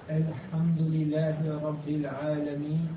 الحمد لله رب العالمين.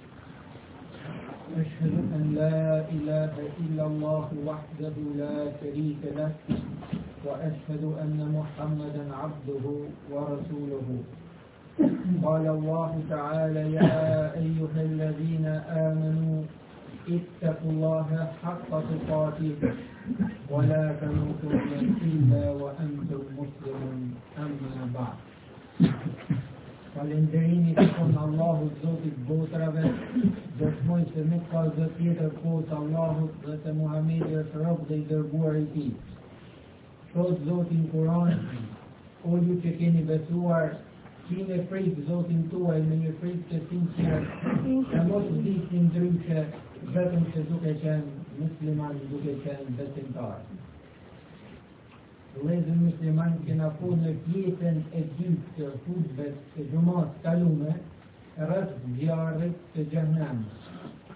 أشهد أن لا إله إلا الله وحده لا شريك له، وأشهد أن محمدا عبده ورسوله. قال الله تعالى: يا أيها الذين آمنوا اتقوا الله حق تقاته ولا تموتن إلا وأنتم مسلمون. أما بعد. Falënderimi kërkon Allahut Zotit botrave, dëshmoj se nuk ka zot tjetër poshtë Allahut dhe se Muhamedi është rob dhe i dërguar i tij. Thot Zoti në Kur'an: O ju që keni besuar, keni frikë Zotin tuaj me një frikë të sinqertë, e mos vdisni ndryshe, vetëm se duke qenë musliman, duke qenë besimtar. Vëllezër musliman, kena po në pjesën e dytë të hutbes të gjumat kalume rreth zjarrit të xhenemit.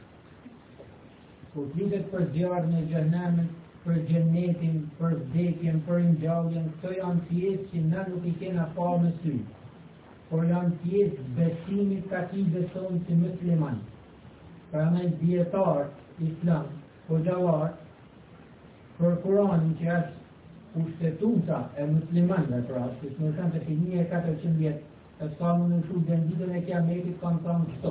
Kur flitet për zjarrin e xhenemit, për xhenetin, për vdekjen, për ngjalljen, këto janë pjesë që na nuk i kena pa me sy, por janë pjesë besimit të akidës tonë si musliman. Prandaj dietar islam, hoxhallar, për Kur'anin që është kushtetuta e muslimanëve, pra, që në kanë të 1400 vjet, e s'ka në shu dhe në ditën e kiametit kanë thënë kështu.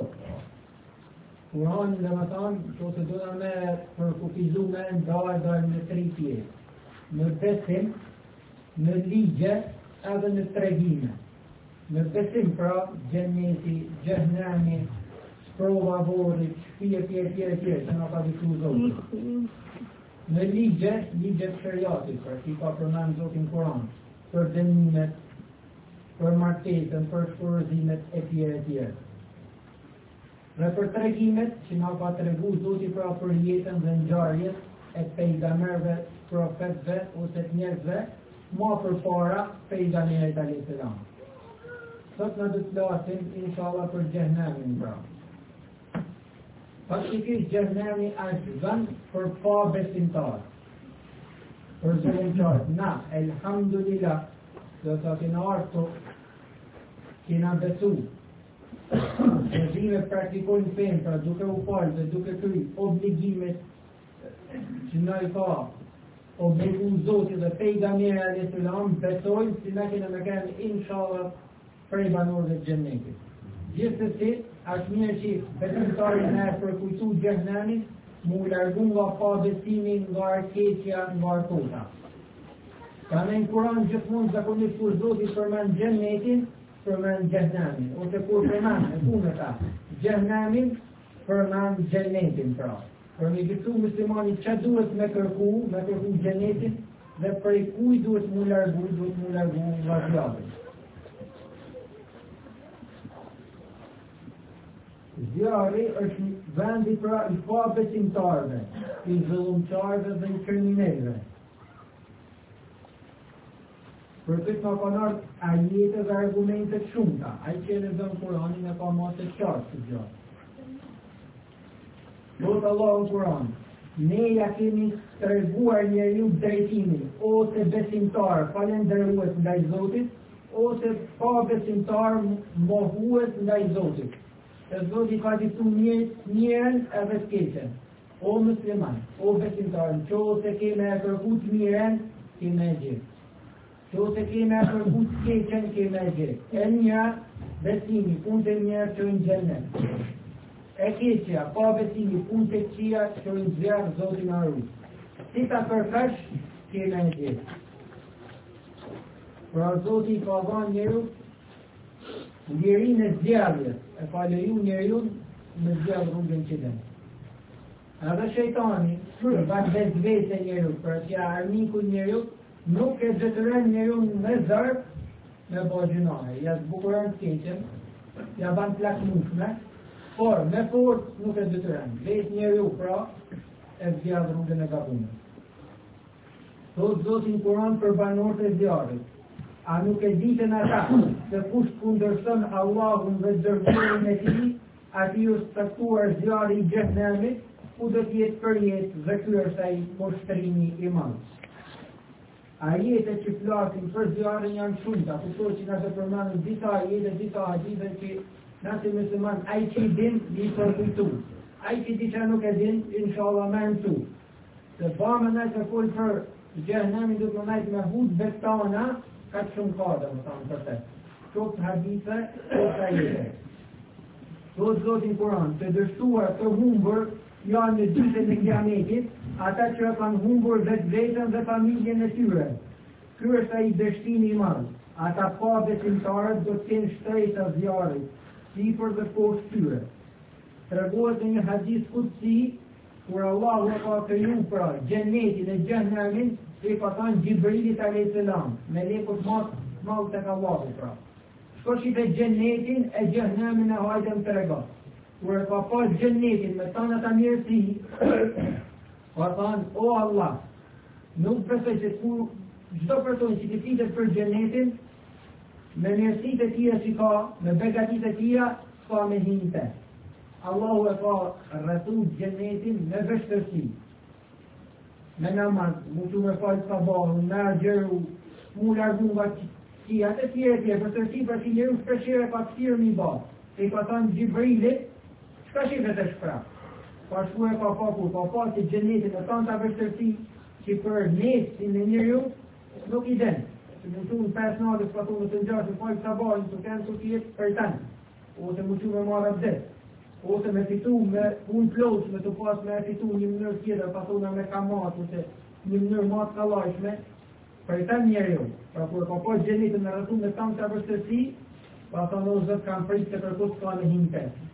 Kur'ani dhe më thanë, që se do me përkufizu me ndalë në 3 pjesë: në besim, në ligje edhe në tregime. Në besim, pra, xheneti, xhenemi, sprova vorit, shpije tjere, që nga ka diku Zotit. Në ligjet shariatit, pra që i ka përmend Zoti në Kur'an, për dënimet, për martesën, për shpërëzimet e tjere. Dhe për tregimet që na ka tregu Zoti pra për jetën dhe ngjarjet e pejgamberëve, profetëve ose të njerëzve, ma përpara pejgamberit alayhis salam. Sot na do të flasim inshallah për xhenemin pra. Faktikisht xhenemi është vend për pa besimtar, për zullumqar. Na, elhamdulillah, do të kena arto, kena besu, që dhime praktikojnë fen, pra duke u falë dhe duke kry obligimet që na i ka obligu Zotit dhe pejgamberi alayhis salam, besojnë si na kena me kenë inshallah prej banorëve të xhenetit. Gjithsesi, është mirë që besimtarit në e përkujtu xhenemin, mu largu nga pa besimi, nga arkeqja, nga artota. Ka në Kur'an gjithmonë zakonisht kur Zoti përmend xhenetin, përmend xhenemin, ose kur përmend e punëta xhenemin, përmend xhenetin pra. Për një gjithu muslimani që duhet me kërku xhenetin dhe për i kuj duhet mu largu nga zjarri. Zjarri është vendi pra i pa besimtarëve, i zullumqarëve dhe i kriminalëve. Për këtë ka kanar ajete dhe argumente shumëta, ai që në zënë Kur'anin e ka masë të qartë të gjatë. Thotë Allah në Kur'an: ne ja kemi treguar njeriu drejtimin, ose besimtar falendërues ndaj Zotit, ose pa besimtar mohues ndaj Zotit. E Zoti ka diktu mirën edhe të keqen. O musliman, o besimtar, nëse keme e kërku të mirën, keme e gjithë. Nëse keme e kërku të keqen, keme e gjithë. E një, besimi, punë të mirë që në xhenet. E keqja, pa besimi, punë të këqija që në zjarr Zoti na ruaj. Si ta përkash, keme e gjithë. Pra Zoti ka dhënë njeriu lirin e zjarrit, e ka leju njeriu në zjarr rrugën që den. Edhe shejtani, përbat vetë njeriu, për që armiku njeriu, nuk e detyron njeriu me zarf me bëj gjinohe. Ja zbukuron të keqen, ja ban plakmushme, por me forcë nuk e detyron. Vetë njeriu pra e zjarr rrugën e gabuar. Thot Zoti në Kur'an për banorët e zjarrit: a nuk e ditën ata se kush kundërshton Allahun dhe dërguarin e tij, atij është caktuar zjarri i xhenemit, ku do të jetë për jetë, dhe ky është ai poshtrimi i madh. Ajetet që flasin për zjarrin janë shumëta, kuptohet që na të përmendën disa ajete, disa hadithe që nëse musliman ai që i din, i përkujtu. Ai që di që nuk e din, inshallah me mësu. Se bëmë në të full për gjehenemi du të nëjtë me hudë betana, ka të shumë kade, më thamë për te. Qoftë hadithe, qoftë ajete. Thotë Zotin Kur'an, të dështuar të humbur janë në ditën e kiametit, ata që kanë humbur vetë vetën dhe familjen e tyre. Ky është ai dështimi i madh. Ata pa besimtarët do të kenë shtrejta zjarrit, sipër dhe poshtë tyre. Tregohet në një hadith kutsi, kur Allahu e ka kriju pra xhenetin e xhehenemin, i ka thënë Gjibrilit alayhis salam, melekut madh tek Allahu pra. Shko shipe xhenetin e xhehenemin e hajde më trego. Kur e ka pas xhenetin me tana ta mirësi, ka thënë, o Allah, nuk besoj se kur çdo person që të flitet për xhenetin, me mirësitë e tija që ka, me begatitë e tija, s'ka me hinte. Allahu e ka rrethu xhenetin me vështirësi. Me namaz, mutu me falë sabahun, me agjeru, mu largu nga qia, të tjere, për tërsi për që njëru shpeshire ka kësirë një ba. E ka thënë Gjibrilit, shka shifet e shpra? Pa shku e ka pakur, pa pasi xhenetin e tanta vështirësi që për nesin e njëru nuk i den. Që mutu në 5 natës, pa të në të njërë, në falë sabahun, të kënë të tjetë për tanë, ose mutu me marë abdes. Ose me fitu me unë ploqë, me të pas me fitu një mënyrë tjetër, pasona me kamat, ose një mënyrë matë kalajshme, për i ta njerë jo. Pra kur ka pas xhenetin me rrethu me tamë të vështërsi, pa thonë o zëtë kam pritë se për kusë ka me hinë pesë.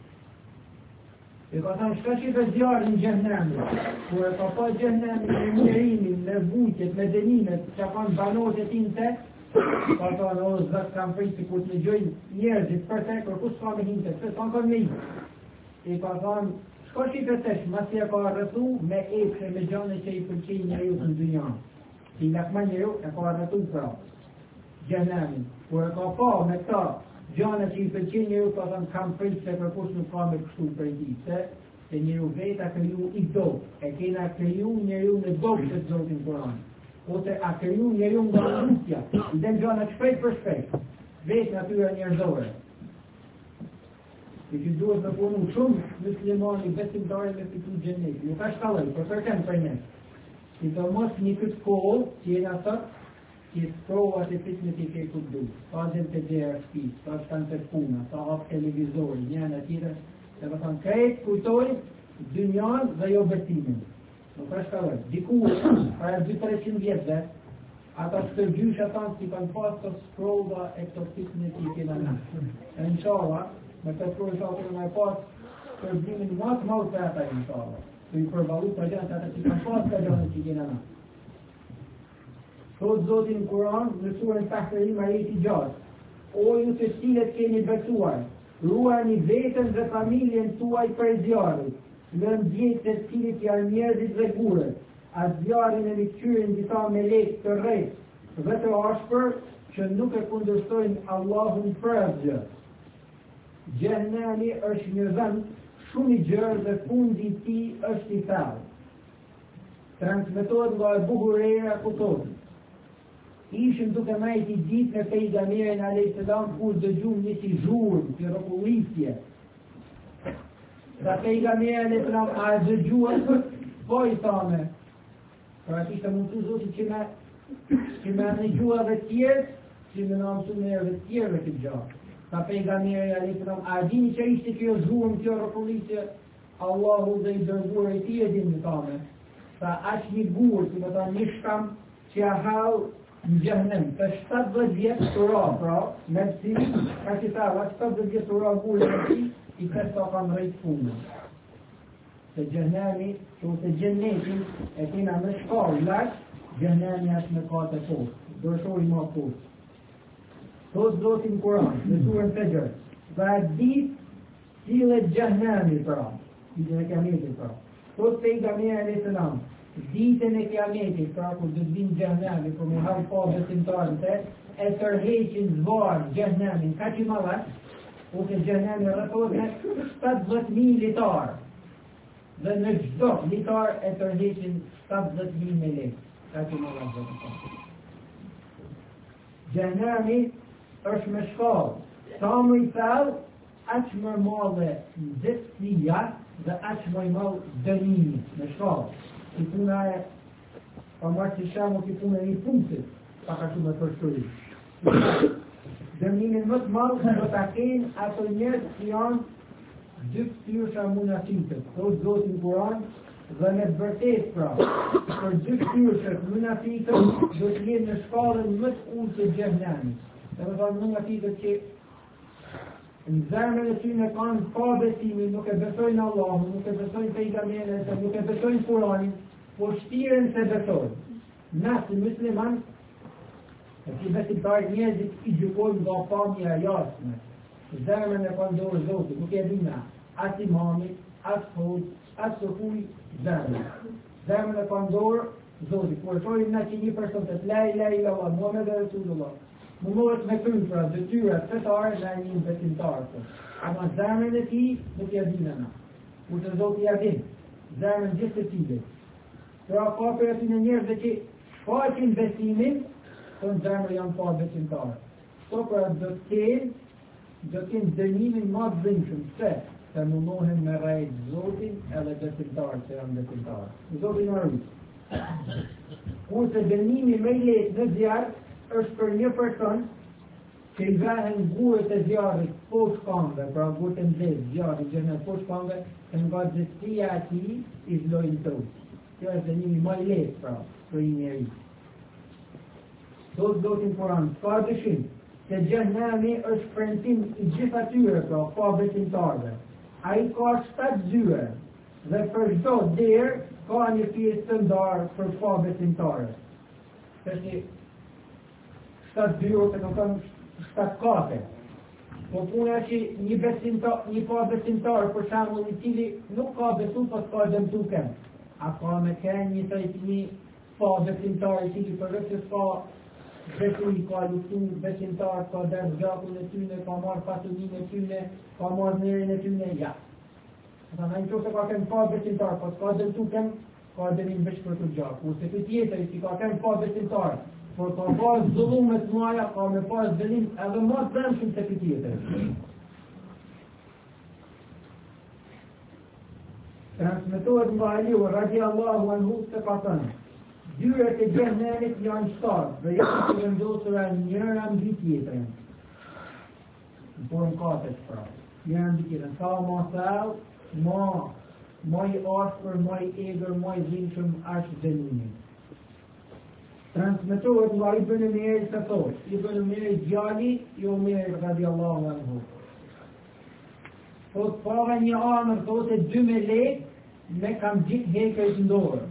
E ka thonë shka që i zjarë në xhehenemi, kur e ka pas xhehenemi me njerimin, me vujtjet, me denimet, që kanë banorët e tinë te, pa thonë o zëtë kam pritë se kur të në gjojnë njerëzit për te, për kusë ka me hinë pesë, se s'kanë me hinë. I ka thonë, shko që i përtesh, masi e ka rrethu me epshe, me gjane që i përqenjë njeriu në dynjan. Si lakma njeriu e ka rrethu pra, xhehenemin. Kur e ka pa me ta gjane që i përqenjë njeriu, ka thonë, kam pritë se për kush nuk ka me kështu për ti, se njeriu vetë a kriju i do, e kena kriju njeriu në do që të Zotin Kur'an. Ose a kriju njeriu nga rrusja, i den gjane shpejt për shpejt, vetë natyra njerëzore. Që duhet me punu shumë muslimani besimtari me fitu xhenet. Nuk ka shkallaj, për kërken për ne. Si të mos një këtë kohë, që jena thët, që provat e fitnet i ke këtë du. Ka zem të gjerë shpis, ka shkan të puna, ka hap televizori, njën e tjere, dhe më thanë krejt kujtoj, dynjan dhe jo besimin. Nuk ka shkallaj. Diku, para 200-300 vjetëve, ata stërgjysh atan si kanë pas të sprova e këto fitnet i kena në. E në qara, me të shkruaj shakën e me pas përblimin matë malë për ata i inshallah. Të i përbalu për gjanë të ata që kanë pas për gjanë që gjena na. Thotë Zotin në Kur'an, në surën Tahrim ajeti 6. O ju të cilët keni besuar, ruani vetën dhe familjen tuaj për zjarrit, lën djetë të cilët janë njerëzit dhe gurët, a zjarrin e mikqyrin disa me lekë të rejtë dhe të ashpër që nuk e kundërshtojnë Allahun për asgjë. Xhehenemi është një vend shumë i gjerë dhe fundi i tij është i thellë. Transmetohet nga Abu Huraira ku thotë: ishim duke majti ditë me pejgamberin alayhis salam kur dëgjum një si zhurmë, si rrokullisje. Dhe pejgamberi alayhis salam a dëgjuar, po i thame. Pra kishte mundu Zoti që me dëgjua dhe tjerë, që me në mësu me dhe tjerë këtë gjatë. Ka pejgamberi alayhis salam, a dini që ishte kjo zhurmë, kjo rrokullisje? Allahu dhe i dërguar i tij e din më thame. Sa është një gurë, si më thonë një shkam që a hau në xhehenem, për 70 vjetë të ra, pra, me si, ka që ta, 70 vjetë të ra gurë me si, i këtë ta kanë rejtë punë. Se xhehenemi, që ose xhenetin, e kena me shkallë, lakë, xhehenemi është me kate postë, dërshori ma postë. Thotë Zotin Kur'an, në surën Fajr, dhe e ditë cilët xhehenemi pra, ditën e kiametit pra. Thotë pejgamberi alayhis salam, ditën e kiametit, pra kur do të vinë xhehenemi, kur më hap pa besimtarët, e tërheqin zvarr xhehenemin, ka që mallat, ose xhehenemi rrethohet me 70.000 litar. Dhe në çdo litar e tërheqin 70.000 melek, ka që mallat. Gjennemi është me shkallë. Sa më i thellë, aq më madhe nxehtësia dhe aq më i madh dënimi me shkallë. Si puna e pa marrë si shembull si puna e një punësit, pa ka shumë të përshkruaj. Dënimin më të madh do ta kenë ato njerëz që janë dy ftyrësha munafikët. Thotë Zoti në Kur'an, dhe me vërtet pra, për dy ftyrëshat munafikët do të jenë në shkallën më të ulët të xhehenamit. Domethënë munafikët që në zemrën e tyre kanë pa besimin, nuk e besojnë Allahun, nuk e besojnë pejgamberin, nuk e besojnë Kur'anin, por shtiren se besojnë. Na si musliman, e si besimtar njerëzit i gjykojnë nga pamja e jashtme. Zemrën e kanë dorë Zotit, nuk e dina as imamit, as hoxh, as sufuj zemrën. Zemrën e kanë dorë Zotit. Kur thojmë na që një person të la ilaha illallah Muhammed Rasulullah, mundohet me krymë pra detyrat fetare në një besimtar. Ama zemrën e tij nuk e dinë na. Kur të Zoti ja din, zemrën gjithë të tij. Pra ka për aty në njerëz që shfaqin besimin, të në zemrë janë pa besimtarë. Këto pra do të kenë dënimin ma të dhënshëm, se mundohen me rrejt Zotin edhe besimtarë që janë besimtarë. Zotin arrujt. Kurse dënimi me letë në zjarë është për një person që i vehen gurët e zjarrit poshtë këmbëve, pra gurët e nxehtë, zjarri gjënë poshtë këmbëve, e nga gjësia ati i zlojnë trupë. Kjo është dënimi më i lehtë pra për një njeri. Thotë Zoti në Kur'an, ka dyshim se xhenemi është premtim i gjithë atyre pra pa besimtarëve. Ai ka 7 dyre dhe për çdo derë ka një pjesë të ndarë për pa besimtarë. Është 7 dyre të nuk kanë 7 kate. Po puna që një pa besimtar për shembull i cili nuk ka besu pas ka dëmtu kem. A ka me kenë një një pa besimtar i cili për rësës ka besu i ka luftu besimtar, ka dërë gjakun e tyne, ka marrë pasunin e tyne, ka marrë nërin e tyne, ja. Ata në qo se ka kemë pa besimtar, pas ka dëmtu kem, ka dëmin veç për të gjaku. Ose të tjetër, si ka kemë pa besimtar, por ka pas zullumet muaja, ka me pas dëlim edhe ma të bremshëm se të tjetër. Transmetohet nga Aliu, radiallahu anhu, se ka thënë, dyret e xhenemit janë 7 dhe janë të vendosura njëra mbi tjetrën. Në formë katësh pra. Njëra mbi tjetrën. Sa ma thellë, ma i ashpër, ma i egër, ma i dhimbshëm është dënimi. Transmetohet nga Ibn Umeir se thotë, Ibn Umeir djali i Umeir radiallahu anhu. Thotë pava një anër, thotë 2 melek me kam gjitë hekër të ndorë.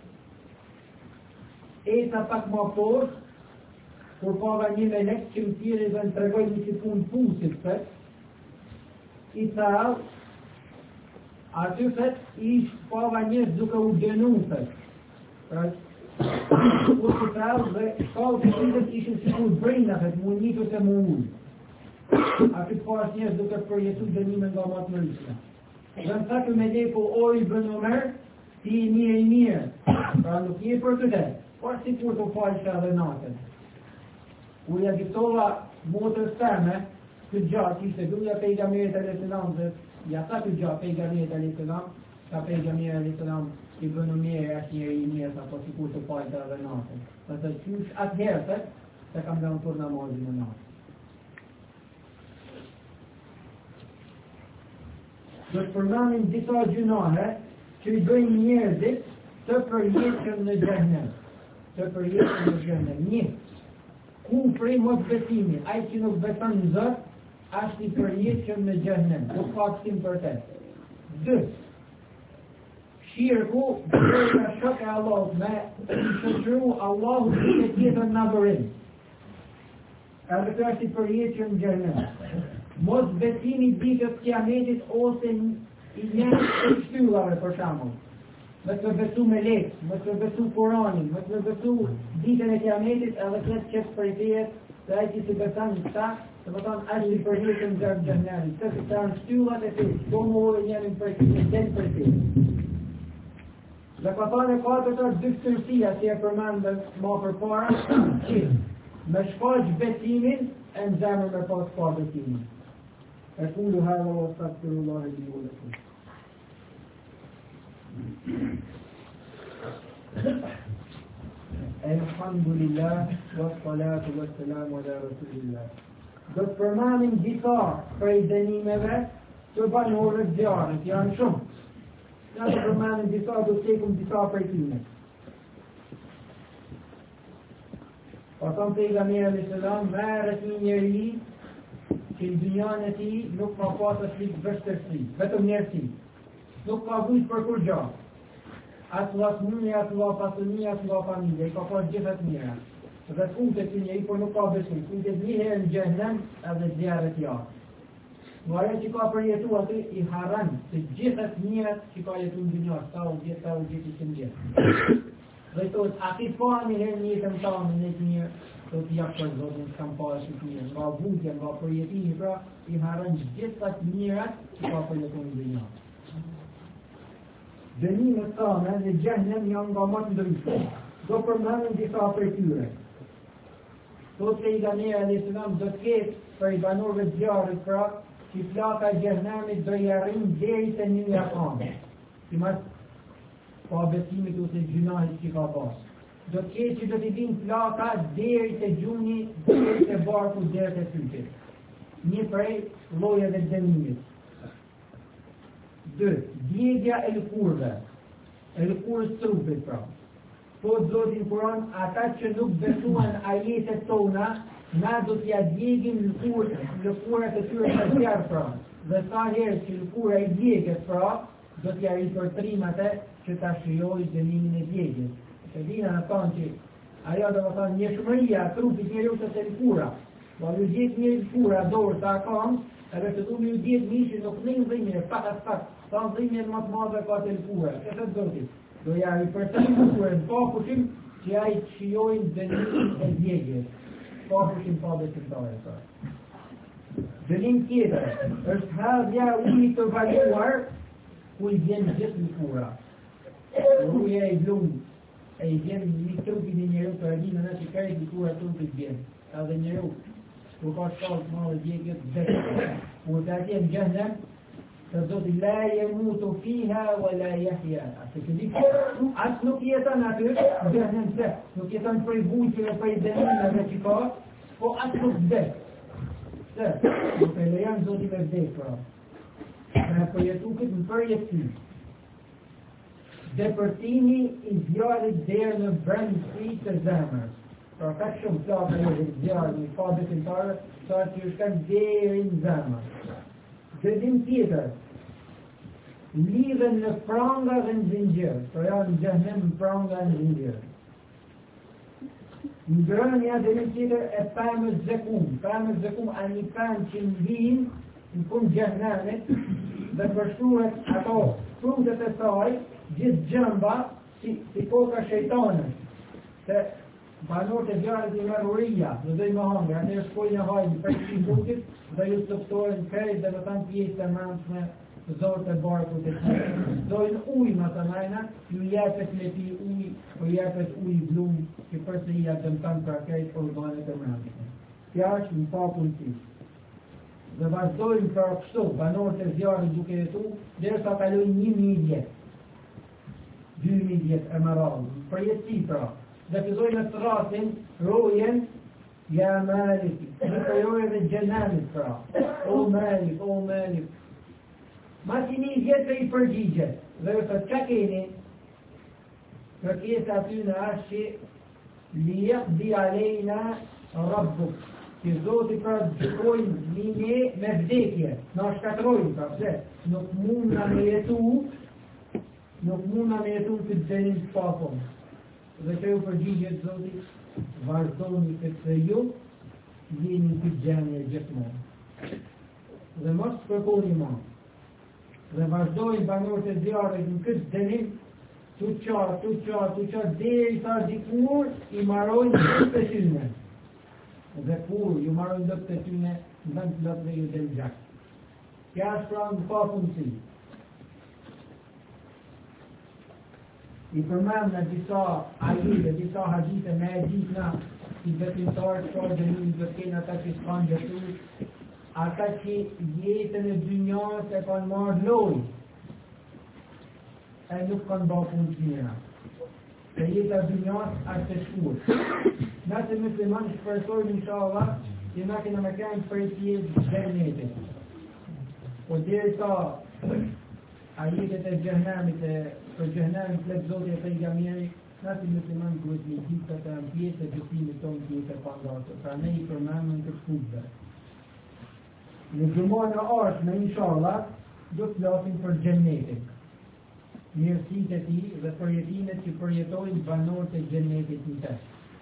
Esa pak ma poshtë, kur pava një melek që më tjeri dhe në tregoj një që punë pusit fët, i thallë, aty fët, ishtë pava njës duke u gjenu fët. Pra, u që thallë dhe shkallë të shqitët ishën si kur brejna fët, mu njëtu se mu ullë. Aty pas njës duke përjetu dënime nga matë në rishtë. Dhe në thakë me leku oj bënë omer, ti i mirë, pra nuk je për të detë. Por si kur të falësha dhe natën. Kur ja ditova motës teme, këtë gjatë ishte duja pejgamberit e leselam dhe ja ta këtë gjatë pejgamberit e leselam, ka pejgamberit e leselam i bënu mirë e është njëri i mirë, apo si kur të falësha dhe natën. Dhe të qysh atë herëtet, se kam dhe në tur namazin në natë. Do të përmanin disa gjunahe që i bëjnë njerëzit të përjetën në xhenem. Të përjetën në xhenem. Një, kufri mos besimi, ai që nuk beson në Zot, është i përjetën në xhenem. Do faktim për të. 2. Shirku, nga shok e Allahut me shoqëru Allahut të tjetër në adhurim. Edhe të është i përjetën në xhenem. Mos besimi ditës kiametit ose i njerëz të shtyllave për shembull. Me të besu me lekë, me të besu Koranin, me të besu ditën e kiametit edhe këtë qëtë për i tejet, dhe ai që si besan në këta, të më tonë është i përjetën në gërë gjëhneri, të janë shtyllat e tejet, do më ojë njerën për i tejet, den për i tejet. Dhe ka thane 4 dy ftyrësia që e përmendë ma për para, që me shfaq besimin e në zemër me pas pa besimin. أقول هذا وأستغفر الله لي ولكم. Alhamdulillah, wassalatu wassalamu ala rasulillah. Do të përmanim disa prej dënimeve të banorëve të zjarrit, janë shumë. Ja të përmanim disa, do të tekum disa prej tyre. Pastaj pejgamberi alayhis salam merret një njeri që në dynjan e tij nuk ka pasur frikë vështirësi, vetëm njerësi. Nuk ka vujt për kur gjë. As lasmuni, as la pasuni, as la familje, I ka pas gjitha të mira. Dhe punët e këtij njeri, por nuk ka besim. Punët një herë në xhenem edhe zjarret jashtë. Ajo që ka përjetu aty I harran të gjitha të mirat që ka jetu në dynja, sa u gjithë që në gjithë. Dhe thot, a ti pa një herë një jetën tamë në të mirë, do të jap për Zotin, s'kam parë që të mirë. Nga vujtja, nga përjetimi, pra, I harran gjitha të mirat që ka përjetu në dynja. Dënimet tane në xhenem janë nga më të ndryshme. Do përmendim disa prej tyre. Thot pejgamberi alayhis salam do të ketë për banorëve të zjarrit pra që flaka e xhenemit do I arrijnë deri te 1 akame. Sipas pa besimit ose gjunahit që ka pas. Do të ketë që do t'i vinë flaka deri te gjuni, deri te barku, deri te fytyrë. Një prej llojeve të dënimit. 2. Djegja e lëkurëve. E lëkurës trupit pra. Po Zotin Kur'an, ata që nuk besuan ajetet tona, na do t'ja djegim lëkurat e tyre të zjarë pra. Dhe sa herë që lëkura I djeget pra, do t'ja ripërtrim atë që ta shijoj dënimin e djegjes. Se dina në thonë që ajo do të thonë një shumëria trupit njeriu të lëkura. Do ju djeg një lëkura dorë sa kam, edhe të du ju djeg mishin nuk në dhimbje, pak. Sa dhimbje më të madhe ka të lëkura. Këtë të Zotit. Do ja ripërtrim lëkurën pa pushim që ai të shijojnë dënimin e djegjes. Pa pushim pa besimtare. Dënim tjetër është hadhja ujit të valuar ku I vjen gjithë lëkura. Uja I blumë e I vjen një trupin e njeriu të radinë në që kajtë lëkura trupit vjen. Edhe njeriu ku ka shkallë të madhe djegjes dhe ku të atje në xhenem të Zoti la yamutu fiha wa la yahya. Atë që di as nuk jeton aty, xhenem se nuk jeton prej vujtjeve, prej dënimeve që ka, po as nuk vdes. Se nuk e lejon Zoti me vdes pra. Në përjetu këtë në përjetësi. Depërtimi I zjarrit deri në brendësi të zemrës. Pra ka shumë plaka e zjarrit I pa besimtare, sa që shkan deri në zemër. Dënim tjetër, lidhen në pranga dhe në zinxhir, pra janë në xhenem në pranga dhe në zinxhir. Ngrënia dënim tjetër e pemës zekum. Pemës zekum a një pemë që në punë xhenemit dhe përshkruhet ato frutet e saj, gjithë gjëmba si koka shejtanit. Se banorët e zjarrit I merr uria, do dojnë me hangër, atë shkojnë e hajnë për që bukit dhe ju stoptojnë krejt dhe vëtan pjesë e mëndshme zorët e barkut e tjerë. Dojnë ujë më të najna, ju jepet me pi ujë, o jepet ujë blumë, që përse I dëmëtan për krejt organet e mëndshme. Kja është në papunësi. Dhe vazhdojnë për kështu, banorët e zjarrit duke jetu, derisa kalojnë 1000 vjet. 2000 vjet e më radhë, përjetësi pra. Dhe fillojnë të rrasin, rojen, ja Malik, në përjojë dhe xhenamit pra. O Malik. Masi 1 vjetë I përgjigjet, dhe ju thot, qa keni? Kërkesa aty në ashtë që li yaqdi alejna rabbuk, që Zoti pra gjykojnë linje me vdekje, na shkatrojnë, pra pse, nuk mund na me jetu këtë dënim të papon. Dhe që ju përgjigjet Zoti, vazhdoni këtë ju, jeni këtë gjendje gjithmonë. Dhe mos kërkoni më. Dhe vazhdojnë banorët e zjarrit në këtë dënim, tu qarë, deri sa dikur I marojnë dëpt e tyne. Dhe kur ju marojnë dëpt e tyne, në vend të lëtë dhe ju del gjak. Kja është pra në pa punësi. I përmend në disa ajete, disa hadithe me e gjithna si besimtarë çfarë dënimi do të kenë ata që s'kanë besuar, ata që jetën e dynjas e kanë marrë lojë, e nuk kanë bërë punë të mira. Se jeta e dynjas është e shkurtër. Na të muslimanë shpresojmë inshallah që na kena me kanë për jetë xhenetit. Po derisa ajetet e xhenemit për xhenemin plot Zoti e pejgamberi, na të muslimanë duhet të ditë të pjesë e besimit tonë që është e pandosur. Pra ne i përmendëm këtë fundë. Në gjumon e ardhshme inshallah do të flasim për xhenetin. Mirësitë e tij dhe përjetimet që përjetojnë banorët e xhenetit në të.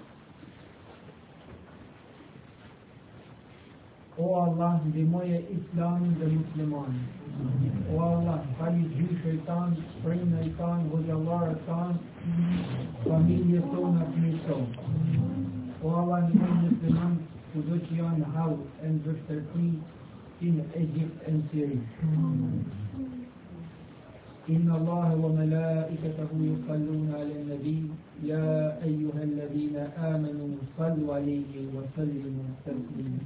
O Allah, ndihmoje Islamin dhe muslimanët. O Allah, fali gjyshët tanë, prindërit tanë, hoxhallarët tanë, familjes tonë, fëmijët tonë. O Allah, ndihmoje muslimanët kudo që janë në hall e në vështirësi, in Egypt and Syria. إن الله وملائكته يصلون على النبي يا أيها الذين آمنوا صلوا عليه وسلموا تسليما.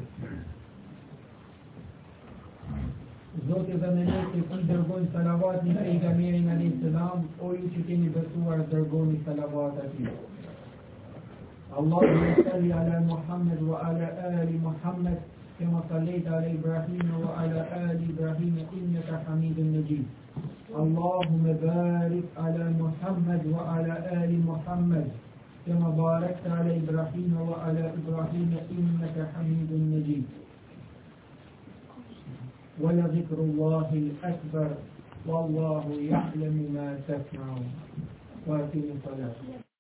Zotë dhe melekët i dërgojnë salavat në pejgamberin alayhis salam, o ju që keni besuar dërgoni salavat atij. Allahumma salli ala Muhammad wa ala ali Muhammad كما صليت على إبراهيم وعلى آل إبراهيم إنك حميد مجيد. اللهم بارك على محمد وعلى آل محمد كما باركت على إبراهيم وعلى إبراهيم إنك حميد مجيد. ولذكر الله الأكبر والله يعلم ما تصنعون. وأقيموا الصلاة.